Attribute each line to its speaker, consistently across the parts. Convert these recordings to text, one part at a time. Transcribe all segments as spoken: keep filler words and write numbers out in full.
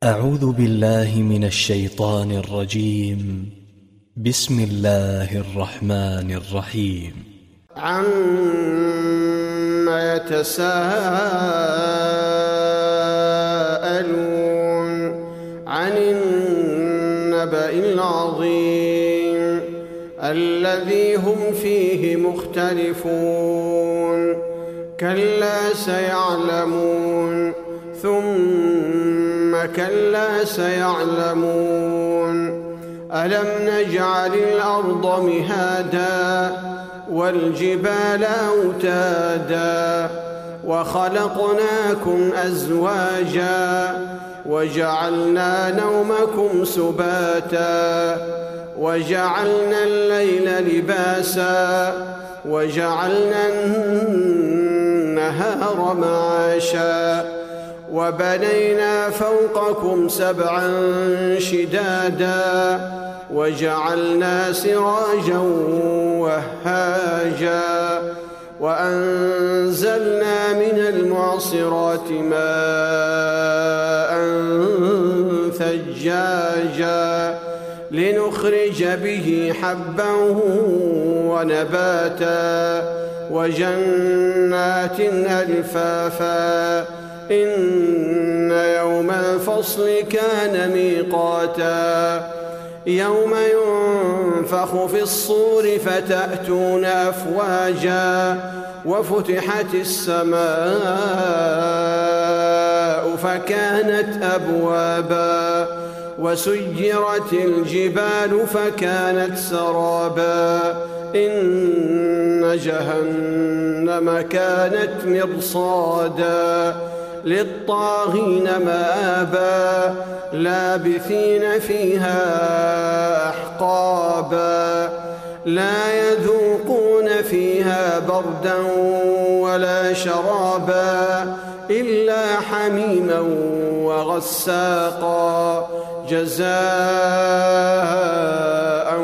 Speaker 1: أعوذ بالله من الشيطان الرجيم. بسم الله الرحمن الرحيم.
Speaker 2: عما يتساءلون عن النبأ العظيم الذي هم فيه مختلفون كلا سيعلمون ثم كلا سيعلمون ألم نجعل الأرض مهادا والجبال أوتادا وخلقناكم أزواجا وجعلنا نومكم سباتا وجعلنا الليل لباسا وجعلنا النهار معاشا وبنينا فوقكم سبعا شدادا وجعلنا سراجا وهاجا وأنزلنا من المعصرات ماء ثجاجا لنخرج به حبا ونباتا وجنات ألفافا إن يوم الفصل كان ميقاتا يوم ينفخ في الصور فتأتون أفواجا وفتحت السماء فكانت أبوابا وسيرت الجبال فكانت سرابا إن جهنم كانت مرصادا للطاغين مآبا لابثين فيها أحقابا لا يذوقون فيها بردا ولا شرابا إلا حميما وغساقا جزاء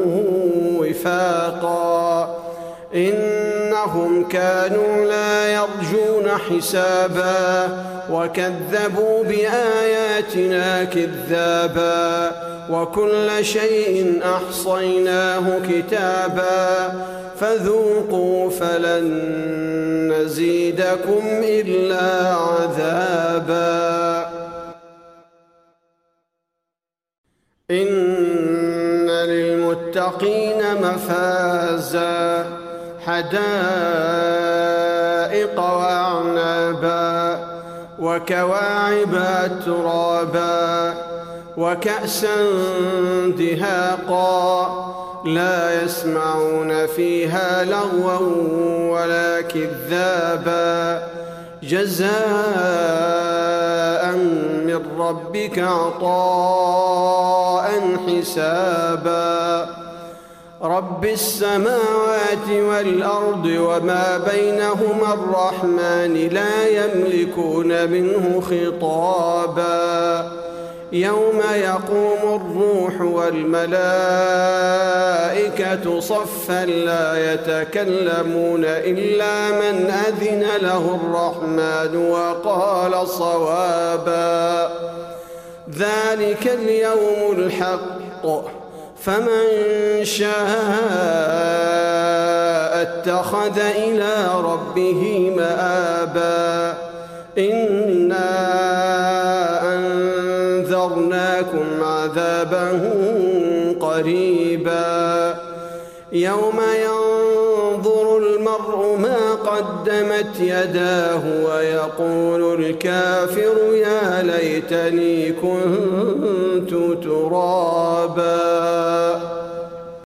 Speaker 2: وفاقا إنهم كانوا لا يرجون حسابا وكذبوا بآياتنا كذابا وكل شيء أحصيناه كتابا فذوقوا فلن نزيدكم إلا عذابا إن للمتقين مفازا حدائق وأعنابا وكواعب أترابا وكأسا دهاقا لا يسمعون فيها لغوا ولا كذابا جزاء من ربك عطاء حسابا رب السماوات والأرض وما بينهما الرحمن لا يملكون منه خطابا يوم يقوم الروح والملائكة صفا لا يتكلمون إلا من أذن له الرحمن وقال صوابا ذلك اليوم الحق فمن شاء اتخذ إلى ربه مآبا إنا أنذرناكم عذابا قريبا يوم ينظر المرء ما قدمت يداه ويقول الكافر يا ليتني كنت ترابا.